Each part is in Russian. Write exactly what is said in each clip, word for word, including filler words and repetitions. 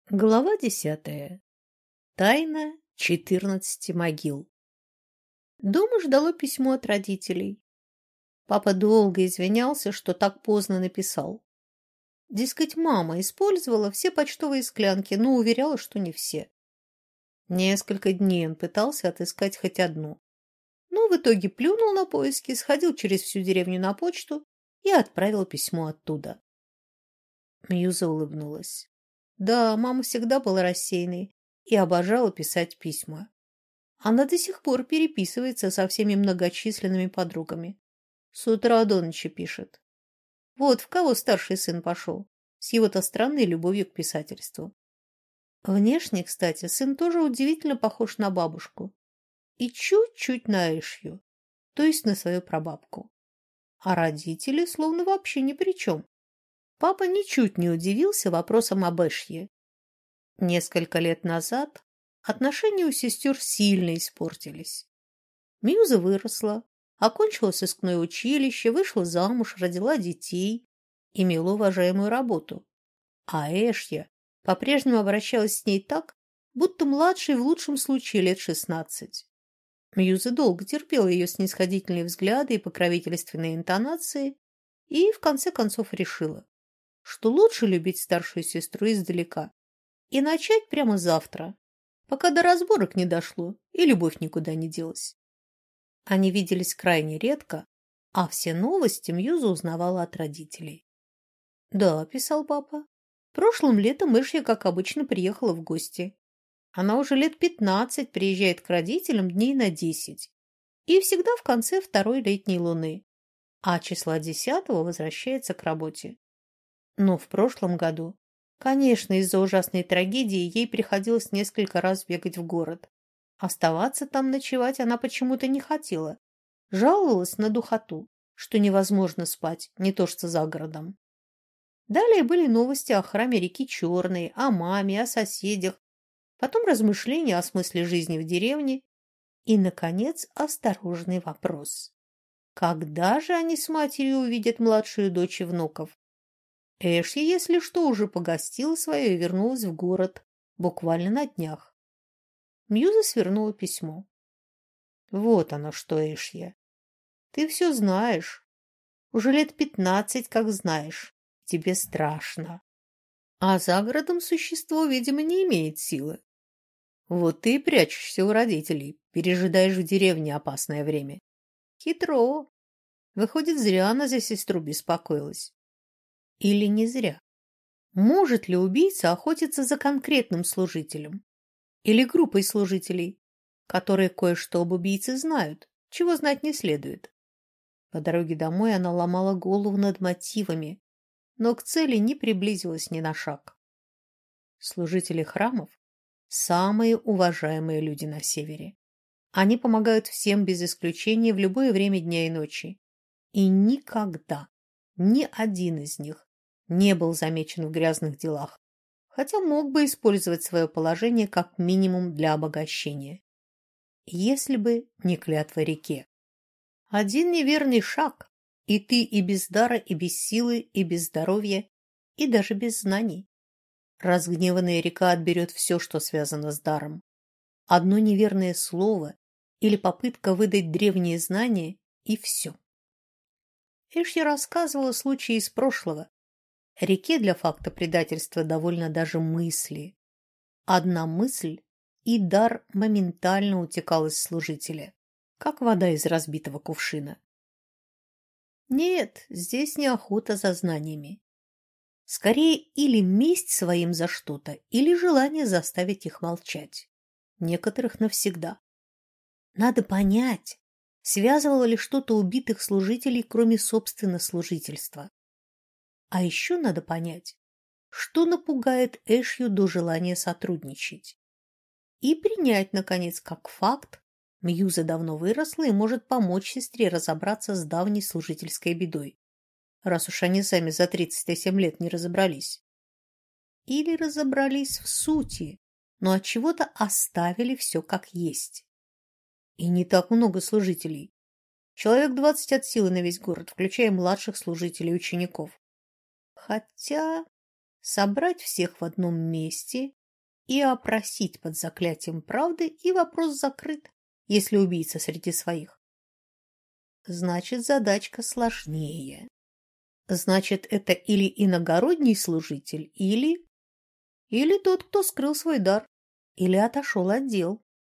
Глава десятая. Тайна четырнадцати могил. Дома ждало письмо от родителей. Папа долго извинялся, что так поздно написал. Дескать, мама использовала все почтовые склянки, но уверяла, что не все. Несколько дней он пытался отыскать хоть одну. Но в итоге плюнул на поиски, сходил через всю деревню на почту и отправил письмо оттуда. Мьюза улыбнулась. Да, мама всегда была рассеянной и обожала писать письма. Она до сих пор переписывается со всеми многочисленными подругами. С утра до ночи пишет. Вот в кого старший сын пошел, с его-то странной любовью к писательству. Внешне, кстати, сын тоже удивительно похож на бабушку. И чуть-чуть на Эшью, то есть на свою прабабку. А родители словно вообще ни при чем. Папа ничуть не удивился вопросам об Эшье. Несколько лет назад отношения у сестер сильно испортились. Мьюза выросла, окончила сыскное училище, вышла замуж, родила детей, имела уважаемую работу. А Эшья по-прежнему обращалась с ней так, будто младшей в лучшем случае лет шестнадцать. Мьюза долго терпела ее снисходительные взгляды и покровительственные интонации и, в конце концов, решила, что лучше любить старшую сестру издалека и начать прямо завтра, пока до разборок не дошло и любовь никуда не делась. Они виделись крайне редко, а все новости Мьюза узнавала от родителей. «Да», — писал папа, — «прошлым летом Эшья, как обычно, приехала в гости. Она уже лет пятнадцать приезжает к родителям дней на десять и всегда в конце второй летней луны, а числа десятого возвращается к работе. Но в прошлом году, конечно, из-за ужасной трагедии ей приходилось несколько раз бегать в город. Оставаться там ночевать она почему-то не хотела. Жаловалась на духоту, что невозможно спать, не то что за городом. Далее были новости о храме реки Черной, о маме, о соседях, потом размышления о смысле жизни в деревне и, наконец, осторожный вопрос. Когда же они с матерью увидят младшую дочь и внуков? Эшли, если что, уже погостила свое и вернулась в город, буквально на днях. Мьюза свернула письмо. Вот оно что, Эшья. Ты все знаешь. Уже лет пятнадцать, как знаешь. Тебе страшно. А за городом существо, видимо, не имеет силы. Вот ты и прячешься у родителей, пережидаешь в деревне опасное время. Хитро. Выходит, зря она за сестру беспокоилась. Или не зря. Может ли убийца охотиться за конкретным служителем? Или группой служителей, которые кое-что об убийце знают, чего знать не следует? По дороге домой она ломала голову над мотивами, но к цели не приблизилась ни на шаг. Служители храмов – самые уважаемые люди на севере. Они помогают всем без исключения в любое время дня и ночи. И никогда ни один из них не был замечен в грязных делах, хотя мог бы использовать свое положение как минимум для обогащения. Если бы не клятва реке. Один неверный шаг, и ты и без дара, и без силы, и без здоровья, и даже без знаний. Разгневанная река отберет все, что связано с даром. Одно неверное слово или попытка выдать древние знания, и все. Эшья рассказывала случаи из прошлого. Реке для факта предательства довольно даже мысли. Одна мысль, и дар моментально утекал из служителя, как вода из разбитого кувшина. Нет, здесь не охота за знаниями. Скорее, или месть своим за что-то, или желание заставить их молчать. Некоторых навсегда. Надо понять, связывало ли что-то убитых служителей, кроме собственно служительства. А еще надо понять, что напугает Эшью до желания сотрудничать. И принять, наконец, как факт, Мьюза давно выросла и может помочь сестре разобраться с давней служительской бедой, раз уж они сами за тридцать семь лет не разобрались. Или разобрались в сути, но отчего-то оставили все как есть. И не так много служителей. Человек двадцать от силы на весь город, включая младших служителей и учеников. Хотя собрать всех в одном месте и опросить под заклятием правды, и вопрос закрыт, если убийца среди своих. Значит, задачка сложнее. Значит, это или иногородний служитель, или... Или тот, кто скрыл свой дар, или отошел от дел.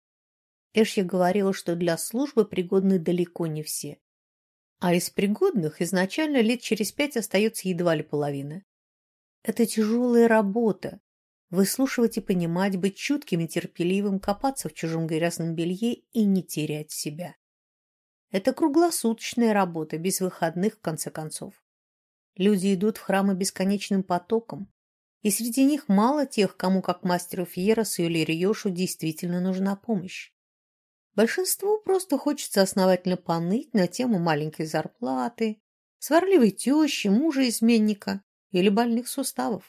Эшья говорила, что для службы пригодны далеко не все. А из пригодных изначально лет через пять остается едва ли половина. Это тяжелая работа. Выслушивать и понимать, быть чутким и терпеливым, копаться в чужом грязном белье и не терять себя. Это круглосуточная работа, без выходных, в конце концов. Люди идут в храмы бесконечным потоком, и среди них мало тех, кому, как мастеру Фьеросу или Риошу, действительно нужна помощь. Большинству просто хочется основательно поныть на тему маленькой зарплаты, сварливой тещи, мужа-изменника или больных суставов.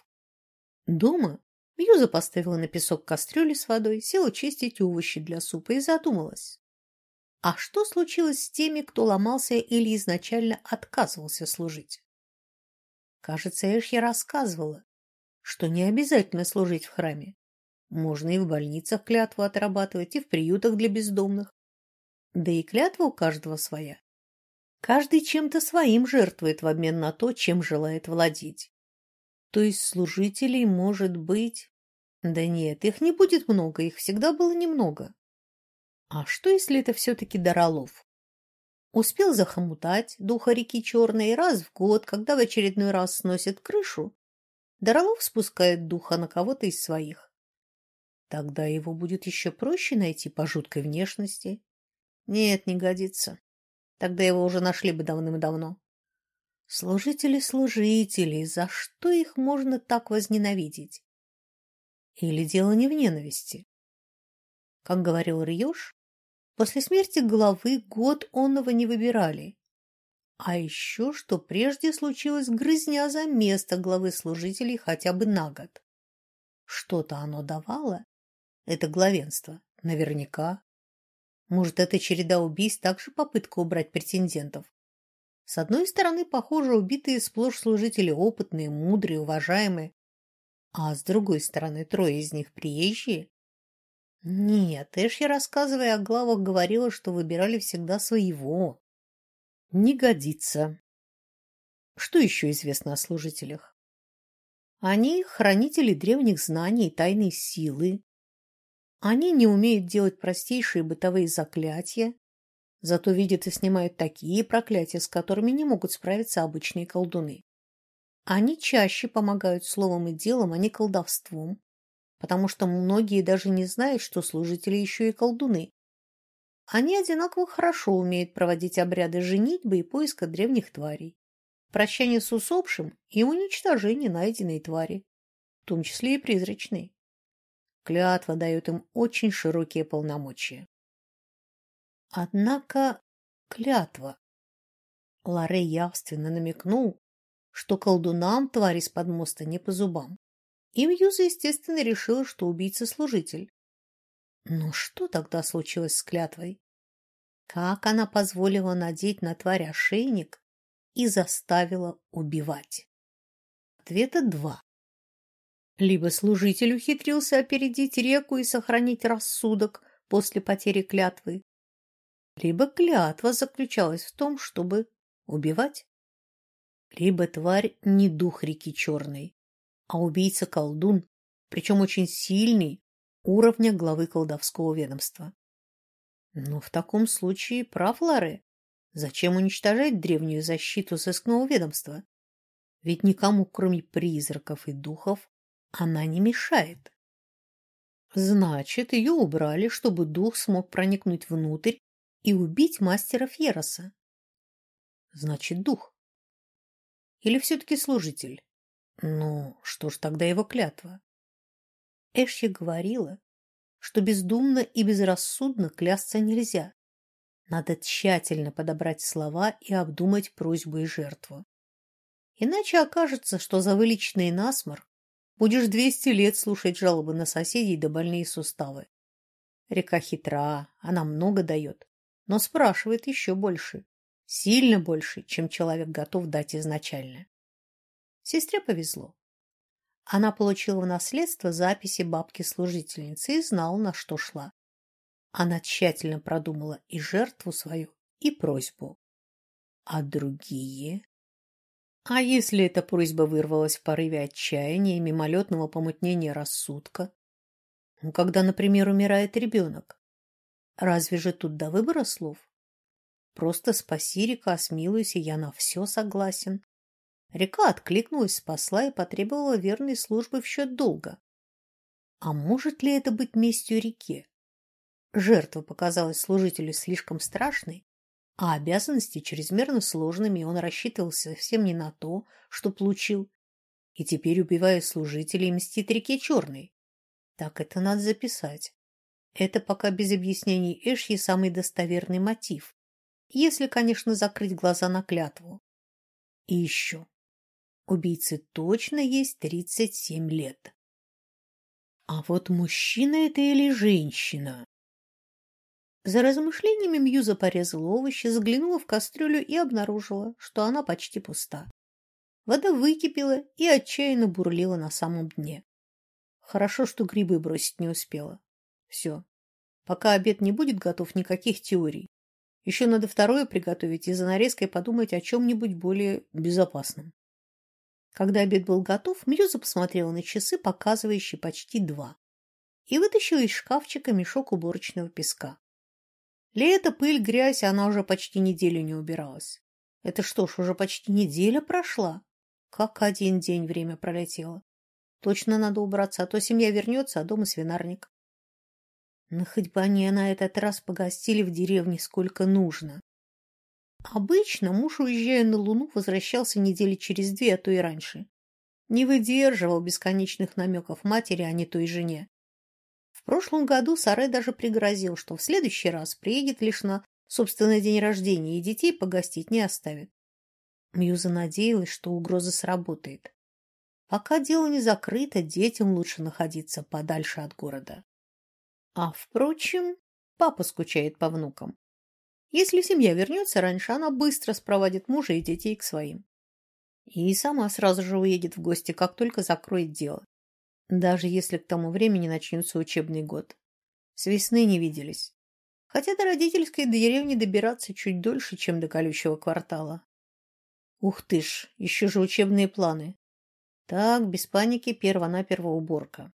Дома Мьюза поставила на песок кастрюли с водой, села чистить овощи для супа и задумалась. А что случилось с теми, кто ломался или изначально отказывался служить? Кажется, Эшья рассказывала, что не обязательно служить в храме. Можно и в больницах клятву отрабатывать, и в приютах для бездомных. Да и клятва у каждого своя. Каждый чем-то своим жертвует в обмен на то, чем желает владеть. То есть служителей может быть... Да нет, их не будет много, их всегда было немного. А что, если это все-таки Даролов? Успел захомутать духа реки Черной, и раз в год, когда в очередной раз сносит крышу, Даролов спускает духа на кого-то из своих. Тогда его будет еще проще найти по жуткой внешности. Нет, не годится. Тогда его уже нашли бы давным-давно. Служители, служители, за что их можно так возненавидеть? Или дело не в ненависти? Как говорил Риош, после смерти главы год онного не выбирали. А еще что прежде случилась грызня за место главы служителей хотя бы на год. Что-то оно давало, это главенство, наверняка. Может, эта череда убийств также попытка убрать претендентов. С одной стороны, похоже, убитые сплошь служители опытные, мудрые, уважаемые. А с другой стороны, трое из них приезжие. Нет, Эшья, рассказывая о главах, говорила, что выбирали всегда своего. Не годится. Что еще известно о служителях? Они хранители древних знаний и тайной силы. Они не умеют делать простейшие бытовые заклятия, зато видят и снимают такие проклятия, с которыми не могут справиться обычные колдуны. Они чаще помогают словом и делом, а не колдовством, потому что многие даже не знают, что служители еще и колдуны. Они одинаково хорошо умеют проводить обряды женитьбы и поиска древних тварей, прощания с усопшим и уничтожения найденной твари, в том числе и призрачной. Клятва дает им очень широкие полномочия. Однако клятва. Ларре явственно намекнул, что колдунам тварь из-под моста не по зубам. И Мьюза, естественно, решила, что убийца служитель. Но что тогда случилось с клятвой? Как она позволила надеть на тварь ошейник и заставила убивать? Ответа два. Либо служитель ухитрился опередить реку и сохранить рассудок после потери клятвы, либо клятва заключалась в том, чтобы убивать. Либо тварь не дух реки Черной, а убийца-колдун, причем очень сильный, уровня главы колдовского ведомства. Но в таком случае прав Ларре. Зачем уничтожать древнюю защиту сыскного ведомства? Ведь никому, кроме призраков и духов, она не мешает. Значит, ее убрали, чтобы дух смог проникнуть внутрь и убить мастера Фьероса. Значит, дух. Или все-таки служитель? Ну, что ж тогда его клятва? Эшья говорила, что бездумно и безрассудно клясться нельзя. Надо тщательно подобрать слова и обдумать просьбу и жертву. Иначе окажется, что за вылеченный насморк будешь двести лет слушать жалобы на соседей да больные суставы. Река хитра, она много дает, но спрашивает еще больше, сильно больше, чем человек готов дать изначально. Сестре повезло. Она получила в наследство записи бабки-служительницы и знала, на что шла. Она тщательно продумала и жертву свою, и просьбу. А другие? А если эта просьба вырвалась в порыве отчаяния и мимолетного помутнения рассудка? Ну, когда, например, умирает ребенок. Разве же тут до выбора слов? Просто спаси, река, смилуйся, я на все согласен. Река откликнулась, спасла и потребовала верной службы в счет долга. А может ли это быть местью реке? Жертва показалась служителю слишком страшной, а обязанности чрезмерно сложными, и он рассчитывал совсем не на то, что получил, и теперь, убивая служителей, мстит реке Черной. Так это надо записать. Это пока без объяснений Эшьи самый достоверный мотив, если, конечно, закрыть глаза на клятву. И еще. Убийце точно есть тридцать семь лет. А вот мужчина это или женщина? За размышлениями Мьюза порезала овощи, заглянула в кастрюлю и обнаружила, что она почти пуста. Вода выкипела и отчаянно бурлила на самом дне. Хорошо, что грибы бросить не успела. Все. Пока обед не будет готов, никаких теорий. Еще надо второе приготовить и за нарезкой подумать о чем-нибудь более безопасном. Когда обед был готов, Мьюза посмотрела на часы, показывающие почти два, и вытащила из шкафчика мешок уборочного песка. Лето, пыль, грязь, она уже почти неделю не убиралась. Это что ж, уже почти неделя прошла? Как один день время пролетело. Точно надо убраться, а то семья вернется, а дома свинарник. Но хоть бы они на этот раз погостили в деревне сколько нужно. Обычно муж, уезжая на Луну, возвращался недели через две, а то и раньше. Не выдерживал бесконечных намеков матери, а не той жене. В прошлом году Сарай даже пригрозил, что в следующий раз приедет лишь на собственный день рождения и детей погостить не оставит. Мьюза надеялась, что угроза сработает. Пока дело не закрыто, детям лучше находиться подальше от города. А, впрочем, папа скучает по внукам. Если семья вернется раньше, она быстро спроводит мужа и детей к своим. И сама сразу же уедет в гости, как только закроет дело. Даже если к тому времени начнется учебный год. С весны не виделись. Хотя до родительской деревни добираться чуть дольше, чем до колючего квартала. Ух ты ж, еще же учебные планы. Так, без паники, перво-наперво уборка.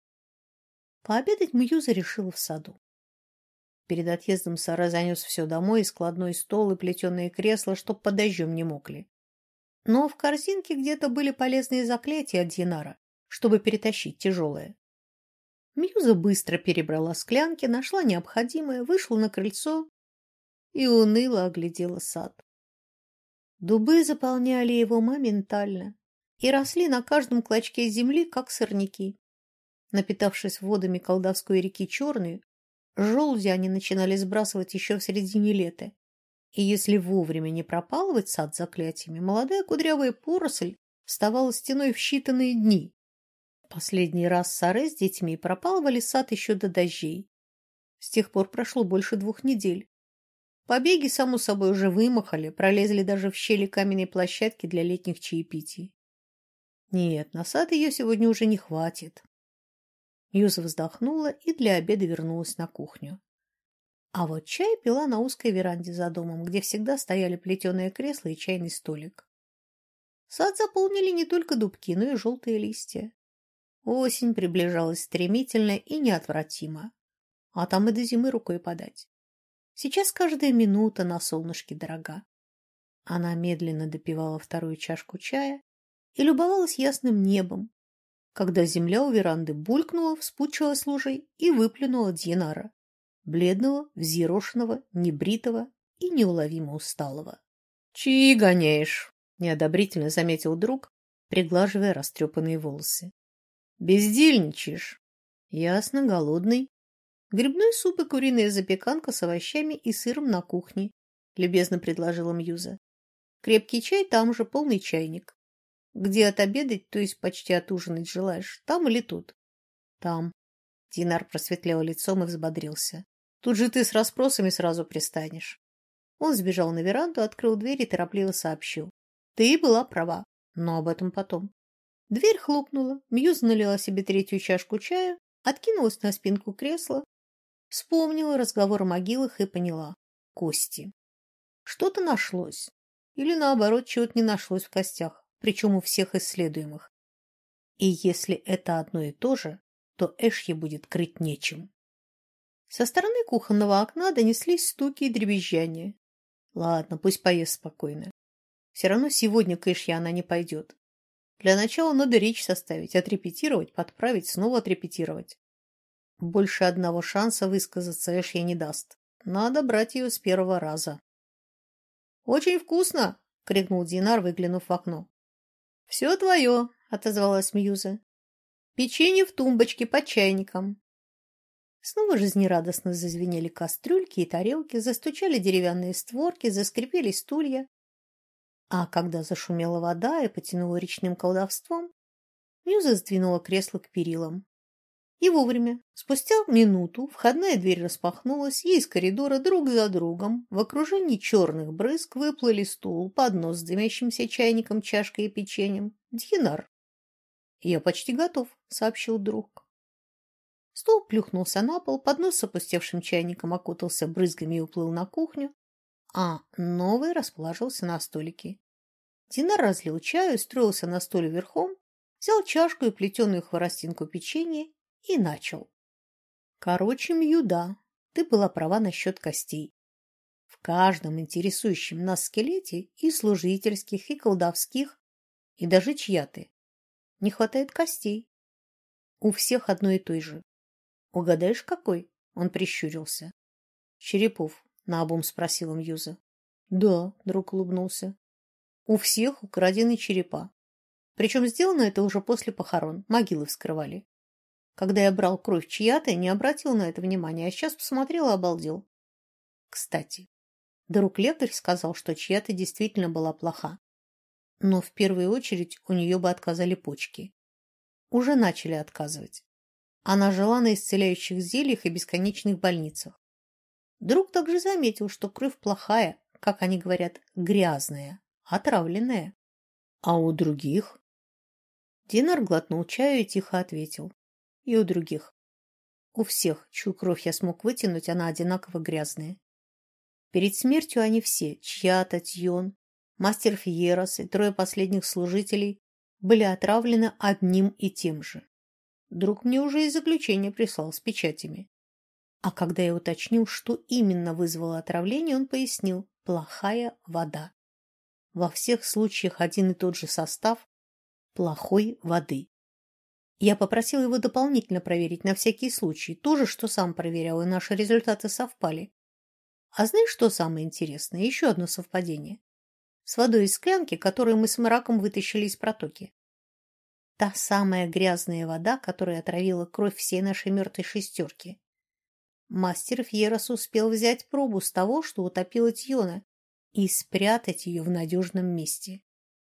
Пообедать Мьюза решила в саду. Перед отъездом Сара занес все домой, и складной стол, и плетеные кресла, чтоб под дождем не мокли. Но в корзинке где-то были полезные заклятия от Динара, чтобы перетащить тяжелое. Мьюза быстро перебрала склянки, нашла необходимое, вышла на крыльцо и уныло оглядела сад. Дубы заполняли его моментально и росли на каждом клочке земли, как сорняки. Напитавшись водами колдовской реки Черной, желуди они начинали сбрасывать еще в середине лета. И если вовремя не пропалывать сад заклятиями, молодая кудрявая поросль вставала стеной в считанные дни. Последний раз Саре с детьми пропалывали сад еще до дождей. С тех пор прошло больше двух недель. Побеги, само собой, уже вымахали, пролезли даже в щели каменной площадки для летних чаепитий. Нет, на сад ее сегодня уже не хватит. Юза вздохнула и для обеда вернулась на кухню. А вот чай пила на узкой веранде за домом, где всегда стояли плетеное кресло и чайный столик. Сад заполнили не только дубки, но и желтые листья. Осень приближалась стремительно и неотвратимо, а там и до зимы рукой подать. Сейчас каждая минута на солнышке дорога. Она медленно допивала вторую чашку чая и любовалась ясным небом, когда земля у веранды булькнула, вспучилась лужей и выплюнула Дьенара, бледного, взъерошенного, небритого и неуловимо усталого. — Чьи гоняешь? — неодобрительно заметил друг, приглаживая растрепанные волосы. — Бездельничаешь. — Ясно, голодный. Грибной суп и куриная запеканка с овощами и сыром на кухне, — любезно предложила Мьюза. Крепкий чай там же, полный чайник. Где отобедать, то есть почти отужинать желаешь, там или тут? Там. Динар просветлел лицом и взбодрился. Тут же ты с расспросами сразу пристанешь. Он сбежал на веранду, открыл дверь и торопливо сообщил. Ты была права, но об этом потом. Дверь хлопнула, Мьюз налила себе третью чашку чая, откинулась на спинку кресла, вспомнила разговор о могилах и поняла. Кости. Что-то нашлось. Или наоборот, чего-то не нашлось в костях, причем у всех исследуемых. И если это одно и то же, то Эшье будет крыть нечем. Со стороны кухонного окна донеслись стуки и дребезжания. Ладно, пусть поест спокойно. Все равно сегодня к Эшье она не пойдет. Для начала надо речь составить, отрепетировать, подправить, снова отрепетировать. Больше одного шанса высказаться Эшье не даст. Надо брать ее с первого раза. «Очень вкусно!» — крикнул Динар, выглянув в окно. «Все твое!» — отозвалась Мьюза. «Печенье в тумбочке под чайником». Снова жизнерадостно зазвенели кастрюльки и тарелки, застучали деревянные створки, заскрипели стулья. А когда зашумела вода и потянула речным колдовством, Мьюза сдвинула кресло к перилам. И вовремя, спустя минуту, входная дверь распахнулась, и из коридора друг за другом в окружении черных брызг выплыли стул, поднос с дымящимся чайником, чашкой и печеньем. Динар. «Я почти готов», — сообщил друг. Стол плюхнулся на пол, поднос с опустевшим чайником окутался брызгами и уплыл на кухню, а новый расположился на столике. Динар разлил чаю, устроился на стуле верхом, взял чашку и плетеную хворостинку печенья и начал. Короче, Мьюда, ты была права насчет костей. В каждом интересующем нас скелете и служительских, и колдовских, и даже чья-то не хватает костей. У всех одной и той же. Угадаешь, какой? Он прищурился. Черепов, наобум спросила Мьюза. Да, друг улыбнулся. У всех украдены черепа. Причем сделано это уже после похорон, могилы вскрывали. Когда я брал кровь чья-то, не обратил на это внимания, а сейчас посмотрел и обалдел. Кстати, друг-лекарь сказал, что чья-то действительно была плоха. Но в первую очередь у нее бы отказали почки. Уже начали отказывать. Она жила на исцеляющих зельях и бесконечных больницах. Друг также заметил, что кровь плохая, как они говорят, грязная, отравленная. А у других? Динар глотнул чаю и тихо ответил. И у других. У всех, чью кровь я смог вытянуть, она одинаково грязная. Перед смертью они все, чья-то, Тьон, мастер Фьерос и трое последних служителей, были отравлены одним и тем же. Друг мне уже и заключение прислал с печатями. А когда я уточнил, что именно вызвало отравление, он пояснил – плохая вода. Во всех случаях один и тот же состав плохой воды. Я попросил его дополнительно проверить на всякий случай, то же, что сам проверял, и наши результаты совпали. А знаешь, что самое интересное? Еще одно совпадение. С водой из склянки, которую мы с мраком вытащили из протоки. Та самая грязная вода, которая отравила кровь всей нашей мертвой шестерки. Мастер Фьерос успел взять пробу с того, что утопило Тьона, и спрятать ее в надежном месте.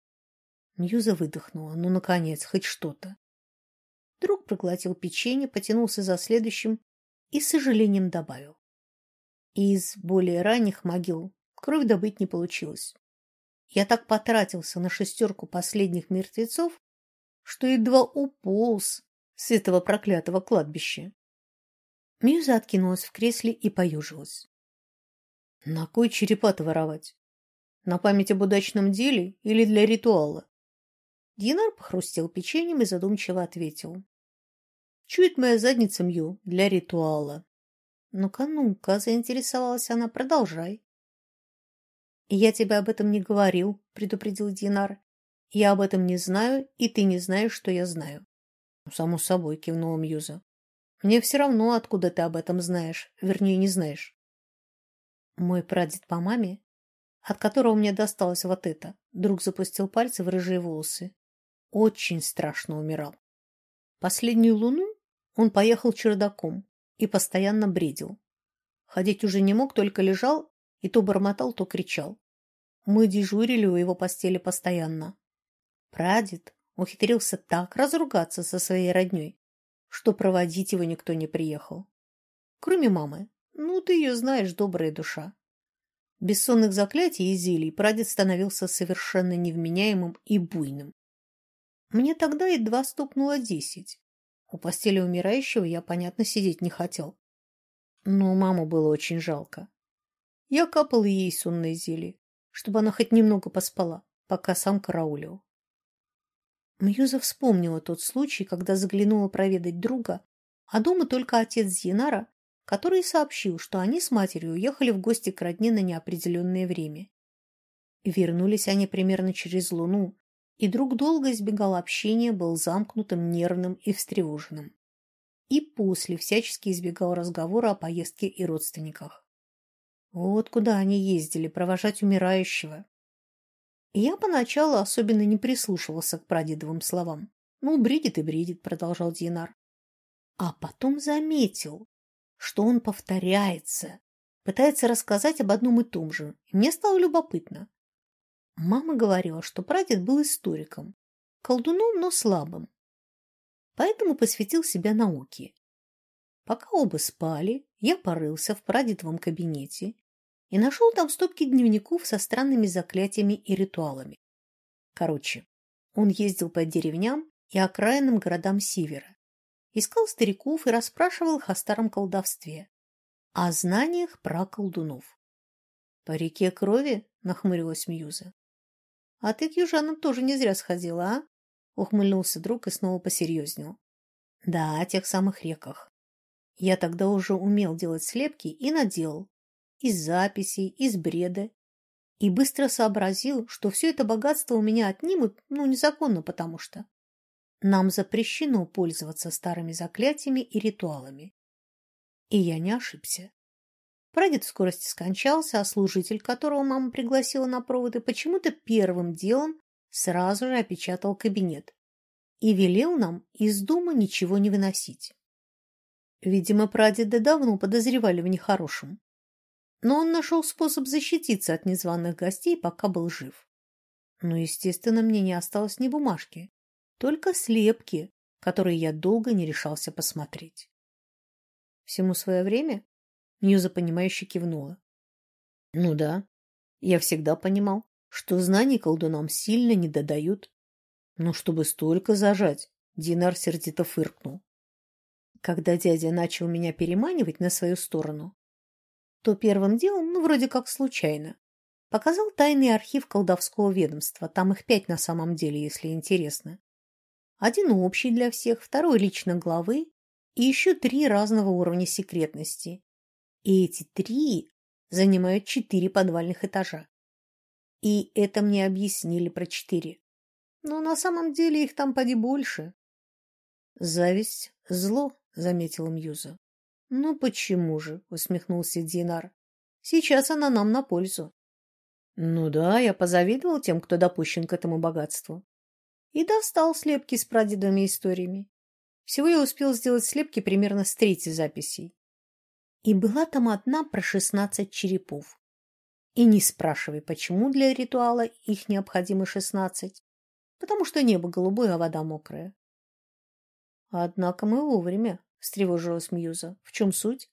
Мьюза выдохнула. Ну, наконец, хоть что-то. Друг проглотил печенье, потянулся за следующим и с сожалением добавил. Из более ранних могил кровь добыть не получилось. Я так потратился на шестерку последних мертвецов, что едва уполз с этого проклятого кладбища. Мьюза откинулась в кресле и поюжилась. На кой черепа-то воровать? На память об удачном деле или для ритуала? Динар похрустел печеньем и задумчиво ответил. Чует моя задница, Мью, для ритуала. Ну-ка, ну-ка, заинтересовалась она, продолжай. Я тебе об этом не говорил, предупредил Динар. Я об этом не знаю, и ты не знаешь, что я знаю. Само собой, кивнула Мьюза. Мне все равно, откуда ты об этом знаешь, вернее, не знаешь. Мой прадед по маме, от которого мне досталось вот это, друг запустил пальцы в рыжие волосы, очень страшно умирал. Последнюю луну он поехал чердаком и постоянно бредил. Ходить уже не мог, только лежал и то бормотал, то кричал. Мы дежурили у его постели постоянно. Прадед ухитрился так разругаться со своей родней, что проводить его никто не приехал. Кроме мамы. Ну, ты ее знаешь, добрая душа. Без сонных заклятий и зелий прадед становился совершенно невменяемым и буйным. Мне тогда едва стукнуло десять. У постели умирающего я, понятно, сидеть не хотел. Но маму было очень жалко. Я капал ей сонное зелье, чтобы она хоть немного поспала, пока сам караулил. Мьюза вспомнила тот случай, когда заглянула проведать друга, а дома только отец Зинара, который сообщил, что они с матерью уехали в гости к родне на неопределенное время. Вернулись они примерно через луну, и друг долго избегал общения, был замкнутым, нервным и встревоженным. И после всячески избегал разговора о поездке и родственниках. Вот куда они ездили, провожать умирающего. И я поначалу особенно не прислушивался к прадедовым словам. «Ну, бредит и бредит», — продолжал Динар. А потом заметил, что он повторяется, пытается рассказать об одном и том же. И мне стало любопытно. Мама говорила, что прадед был историком, колдуном, но слабым. Поэтому посвятил себя науке. Пока оба спали, я порылся в прадедовом кабинете и нашел там стопки дневников со странными заклятиями и ритуалами. Короче, он ездил по деревням и окраинным городам севера, искал стариков и расспрашивал их о старом колдовстве, о знаниях про колдунов. — По реке крови? — нахмурилась Мьюза. — А ты к южанам тоже не зря сходила, а? — ухмыльнулся друг и снова посерьезнел. — Да, о тех самых реках. Я тогда уже умел делать слепки и наделал. Из записей, из бреда. И быстро сообразил, что все это богатство у меня отнимут, ну, незаконно, потому что нам запрещено пользоваться старыми заклятиями и ритуалами. И я не ошибся. Прадед в скорости скончался, а служитель, которого мама пригласила на проводы, почему-то первым делом сразу же опечатал кабинет и велел нам из дома ничего не выносить. Видимо, прадеда давно подозревали в нехорошем. Но он нашел способ защититься от незваных гостей, пока был жив. Но, естественно, мне не осталось ни бумажки, только слепки, которые я долго не решался посмотреть. Всему свое время? Мьюза, понимающе кивнула. Ну да, я всегда понимал, что знаний колдунам сильно не додают. Но чтобы столько зажать, Динар сердито фыркнул. Когда дядя начал меня переманивать на свою сторону, то первым делом, ну, вроде как случайно, показал тайный архив колдовского ведомства. Там их пять на самом деле, если интересно. Один общий для всех, второй лично главы и еще три разного уровня секретности. И эти три занимают четыре подвальных этажа. И это мне объяснили про четыре. Но на самом деле их там поди больше. Зависть — зло, заметила Мьюза. Ну почему же, усмехнулся Динар. Сейчас она нам на пользу. Ну да, я позавидовал тем, кто допущен к этому богатству. И достал слепки с прадедовыми историями. Всего я успел сделать слепки примерно с трети записей. И была там одна про шестнадцать черепов. И не спрашивай, почему для ритуала их необходимо шестнадцать. Потому что небо голубое, а вода мокрая. Однако мы вовремя, встревожилась Мьюза. В чем суть?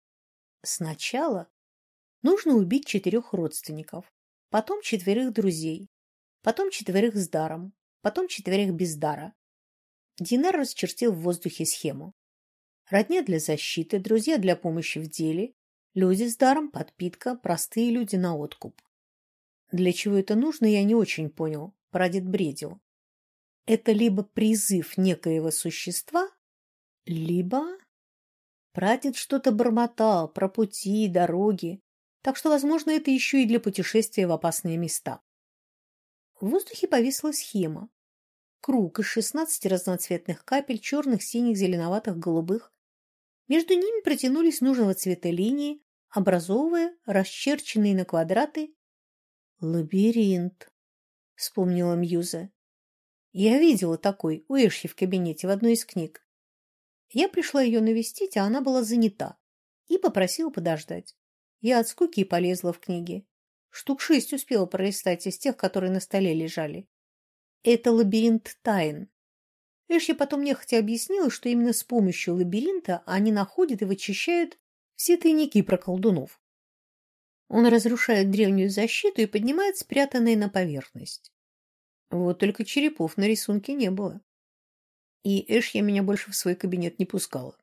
Сначала нужно убить четырех родственников, потом четверых друзей, потом четверых с даром, потом четверых без дара. Динар расчертил в воздухе схему. Родня для защиты, друзья для помощи в деле, люди с даром, подпитка, простые люди на откуп. Для чего это нужно, я не очень понял. Прадед бредил. Это либо призыв некоего существа, либо... Прадед что-то бормотал про пути, дороги, так что, возможно, это еще и для путешествия в опасные места. В воздухе повисла схема. Круг из шестнадцати разноцветных капель, черных, синих, зеленоватых, голубых. Между ними протянулись нужного цвета линии, образовывая расчерченные на квадраты лабиринт, вспомнила Мьюза. Я видела такой у Эши в кабинете в одной из книг. Я пришла ее навестить, а она была занята, и попросила подождать. Я от скуки и полезла в книги. Штук шесть успела пролистать из тех, которые на столе лежали. Это лабиринт тайн. Эши потом нехотя объяснила, что именно с помощью лабиринта они находят и вычищают все тайники про колдунов. Он разрушает древнюю защиту и поднимает спрятанные на поверхность. Вот только черепов на рисунке не было. И Эшья меня больше в свой кабинет не пускала.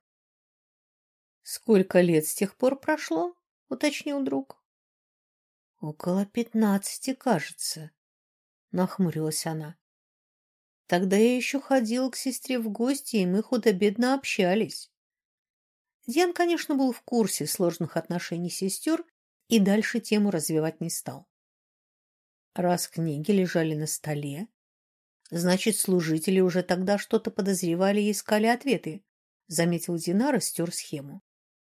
«Сколько лет с тех пор прошло?» — уточнил друг. «Около пятнадцати, кажется», — нахмурилась она. «Тогда я еще ходила к сестре в гости, и мы худо-бедно общались». Диан, конечно, был в курсе сложных отношений сестер и дальше тему развивать не стал. Раз книги лежали на столе, значит, служители уже тогда что-то подозревали и искали ответы, заметил Динар и стер схему.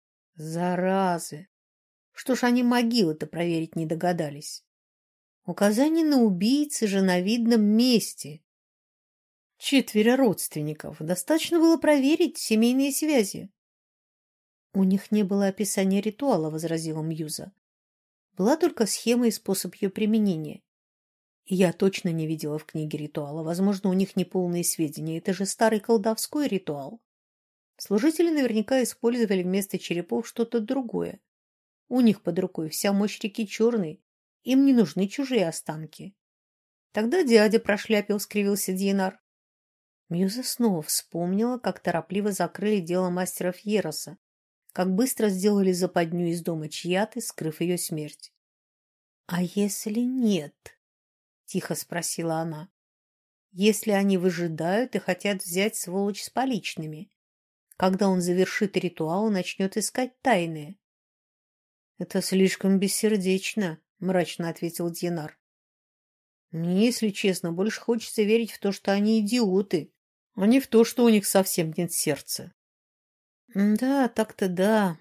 Заразы! Что ж они могилы-то проверить не догадались? Указание на убийцы же на видном месте. Четверо родственников. Достаточно было проверить семейные связи. У них не было описания ритуала, возразила Мьюза. Была только схема и способ ее применения. Я точно не видела в книге ритуала. Возможно, у них неполные сведения. Это же старый колдовской ритуал. Служители наверняка использовали вместо черепов что-то другое. У них под рукой вся мощь реки Черной. Им не нужны чужие останки. Тогда дядя прошляпил, скривился Динар. Мьюза снова вспомнила, как торопливо закрыли дело мастера Фьероса, как быстро сделали западню из дома Чьяты, скрыв ее смерть. — А если нет? — тихо спросила она. — Если они выжидают и хотят взять сволочь с поличными, когда он завершит ритуал и начнет искать тайное? — Это слишком бессердечно, — мрачно ответил Динар. — Мне, если честно, больше хочется верить в то, что они идиоты, а не в то, что у них совсем нет сердца. — Да, так-то да.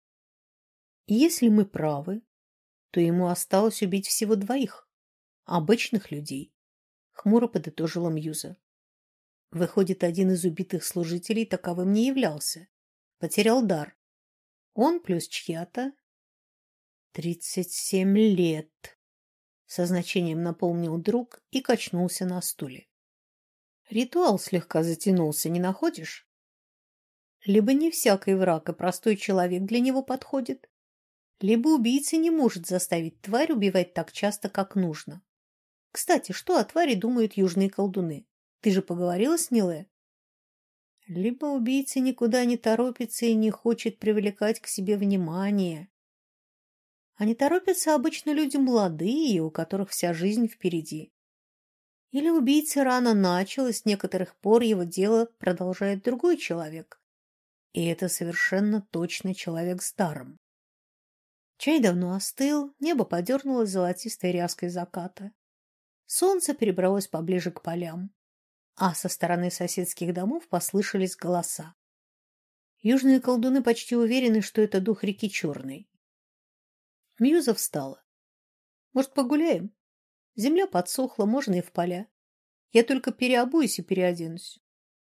Если мы правы, то ему осталось убить всего двоих, обычных людей, — хмуро подытожила Мьюза. Выходит, один из убитых служителей таковым не являлся, потерял дар. Он плюс чья-то. Тридцать семь лет, — со значением напомнил друг и качнулся на стуле. Ритуал слегка затянулся, не находишь? Либо не всякий враг и простой человек для него подходит, либо убийца не может заставить тварь убивать так часто, как нужно. Кстати, что о твари думают южные колдуны? Ты же поговорила с Ниле? Либо убийца никуда не торопится и не хочет привлекать к себе внимание. А не торопятся обычно люди молодые, у которых вся жизнь впереди. Или убийца рано начал, и с некоторых пор его дело продолжает другой человек. И это совершенно точно человек с даром. Чай давно остыл, небо подернулось золотистой ряской заката. Солнце перебралось поближе к полям, а со стороны соседских домов послышались голоса. Южные колдуны почти уверены, что это дух реки Черной. Мьюза встала. Может, погуляем? Земля подсохла, можно и в поля. Я только переобуюсь и переоденусь.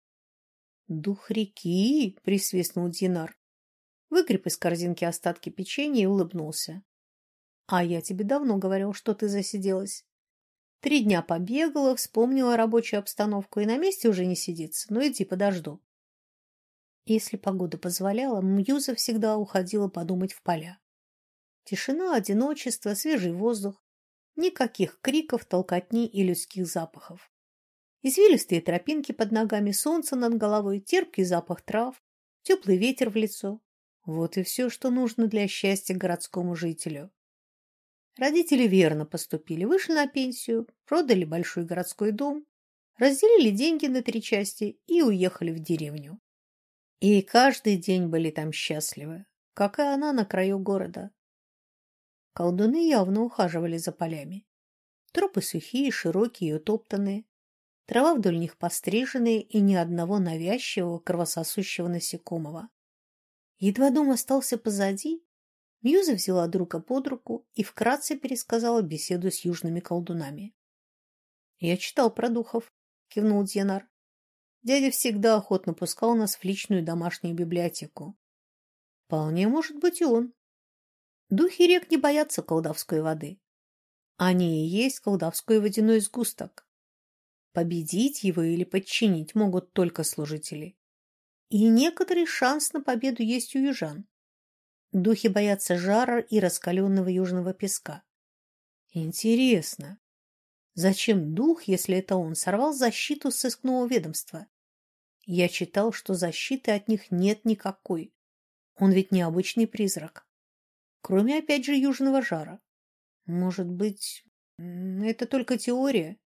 Дух реки, присвистнул Динар. Выгреб из корзинки остатки печенья и улыбнулся. А я тебе давно говорил, что ты засиделась. Три дня побегала, вспомнила рабочую обстановку и на месте уже не сидится. Ну иди, подожду. Если погода позволяла, Мьюза всегда уходила подумать в поля. Тишина, одиночество, свежий воздух. Никаких криков, толкотни и людских запахов. Извилистые тропинки под ногами, солнце над головой, терпкий запах трав, теплый ветер в лицо. Вот и все, что нужно для счастья городскому жителю. Родители верно поступили, вышли на пенсию, продали большой городской дом, разделили деньги на три части и уехали в деревню. И каждый день были там счастливы, как и она на краю города. Колдуны явно ухаживали за полями. Тропы сухие, широкие и утоптанные. Трава вдоль них постриженная и ни одного навязчивого кровососущего насекомого. Едва дом остался позади, Мьюза взяла друга под руку и вкратце пересказала беседу с южными колдунами. — Я читал про духов, — кивнул Дьянар. Дядя всегда охотно пускал нас в личную домашнюю библиотеку. — Вполне может быть и он. Духи рек не боятся колдовской воды. Они и есть колдовской водяной сгусток. Победить его или подчинить могут только служители. И некоторый шанс на победу есть у южан. Духи боятся жара и раскаленного южного песка. Интересно. Зачем дух, если это он, сорвал защиту сыскного ведомства? Я читал, что защиты от них нет никакой. Он ведь не обычный призрак. Кроме, опять же, южного жара. Может быть, это только теория?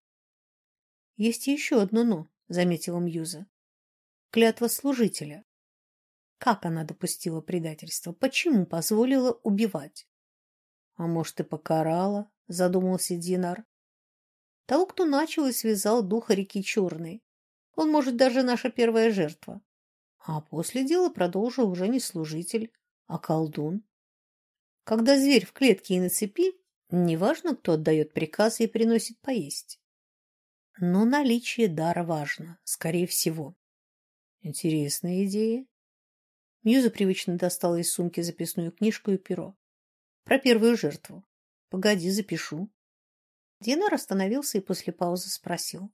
Есть еще одно «но», заметила Мьюза. Клятва служителя. Как она допустила предательство? Почему позволила убивать? А может, и покарала, задумался Динар. Того, кто начал и связал духа реки Черной. Он, может, даже наша первая жертва. А после дела продолжил уже не служитель, а колдун. Когда зверь в клетке и на цепи, неважно, кто отдает приказы и приносит поесть. Но наличие дара важно, скорее всего. Интересная идея. Мьюза привычно достала из сумки записную книжку и перо. Про первую жертву. Погоди, запишу. Динар остановился и после паузы спросил.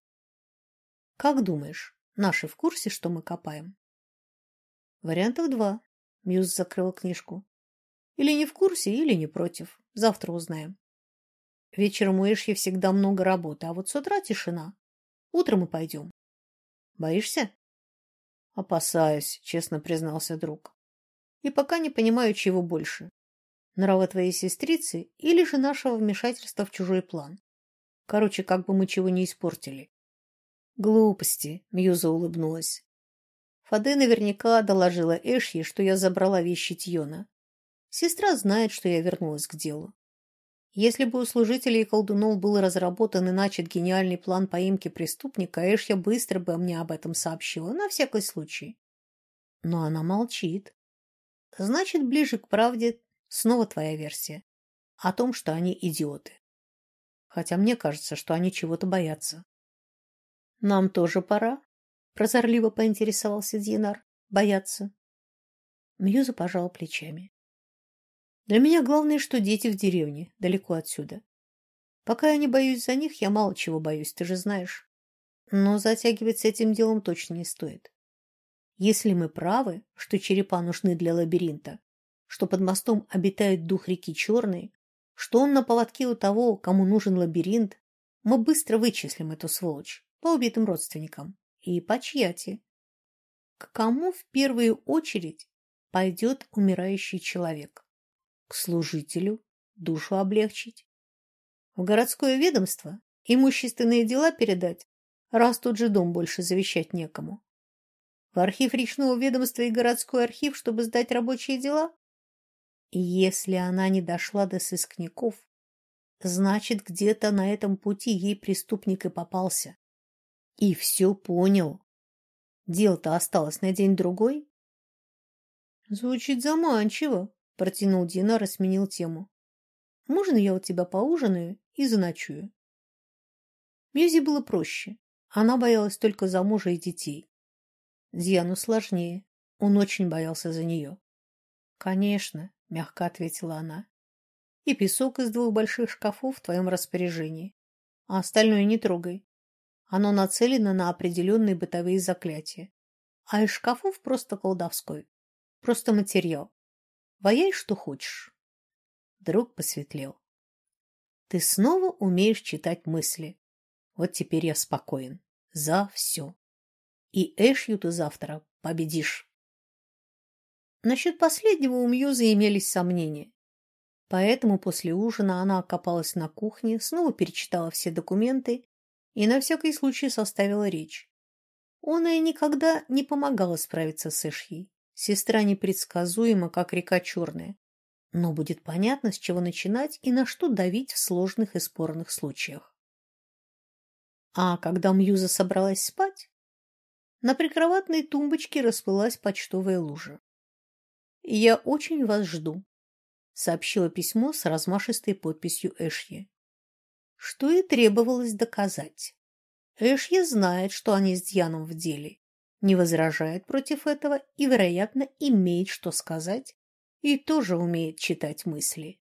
Как думаешь, наши в курсе, что мы копаем? Вариантов два. Мьюза закрыла книжку. Или не в курсе, или не против. Завтра узнаем. Вечером у Эшьи всегда много работы, а вот с утра тишина. Утром мы пойдем. Боишься? Опасаюсь, честно признался друг. И пока не понимаю, чего больше. Нрава твоей сестрицы или же нашего вмешательства в чужой план. Короче, как бы мы чего не испортили. Глупости, Мьюза улыбнулась. Фаде наверняка доложила Эшье, что я забрала вещи Тьона. Сестра знает, что я вернулась к делу. Если бы у служителей и колдунов был разработан и начат гениальный план поимки преступника, Эшья быстро бы мне об этом сообщила, на всякий случай. Но она молчит. Значит, ближе к правде снова твоя версия. О том, что они идиоты. Хотя мне кажется, что они чего-то боятся. Нам тоже пора, прозорливо поинтересовался Динар. Бояться. Мьюза пожал плечами. Для меня главное, что дети в деревне, далеко отсюда. Пока я не боюсь за них, я мало чего боюсь, ты же знаешь. Но затягивать с этим делом точно не стоит. Если мы правы, что черепа нужны для лабиринта, что под мостом обитает дух реки Черной, что он на поводке у того, кому нужен лабиринт, мы быстро вычислим эту сволочь по убитым родственникам и по чьяти. К кому в первую очередь пойдет умирающий человек? К служителю, душу облегчить. В городское ведомство имущественные дела передать, раз тот же дом больше завещать некому. В архив речного ведомства и городской архив, чтобы сдать рабочие дела? И если она не дошла до сыскников, значит, где-то на этом пути ей преступник и попался. И все понял. Дело-то осталось на день-другой. Звучит заманчиво. Протянул Динар и сменил тему. Можно я у тебя поужинаю и заночую? Мьюзе было проще. Она боялась только за мужа и детей. Дьяну сложнее. Он очень боялся за нее. Конечно, мягко ответила она. И песок из двух больших шкафов в твоем распоряжении. А остальное не трогай. Оно нацелено на определенные бытовые заклятия. А из шкафов просто колдовской. Просто материал. Ваяй, что хочешь. Друг посветлел. Ты снова умеешь читать мысли. Вот теперь я спокоен. За все. И Эшью ты завтра победишь. Насчет последнего у Мьюзы имелись сомнения. Поэтому после ужина она окопалась на кухне, снова перечитала все документы и на всякий случай составила речь. Она ей никогда не помогала справиться с Эшьей. Сестра непредсказуема, как река Черная. Но будет понятно, с чего начинать и на что давить в сложных и спорных случаях. А когда Мьюза собралась спать, на прикроватной тумбочке расплылась почтовая лужа. «Я очень вас жду», — сообщило письмо с размашистой подписью Эшьи. Что и требовалось доказать. Эшья знает, что они с Дьяном в деле. Не возражает против этого и, вероятно, имеет что сказать и тоже умеет читать мысли.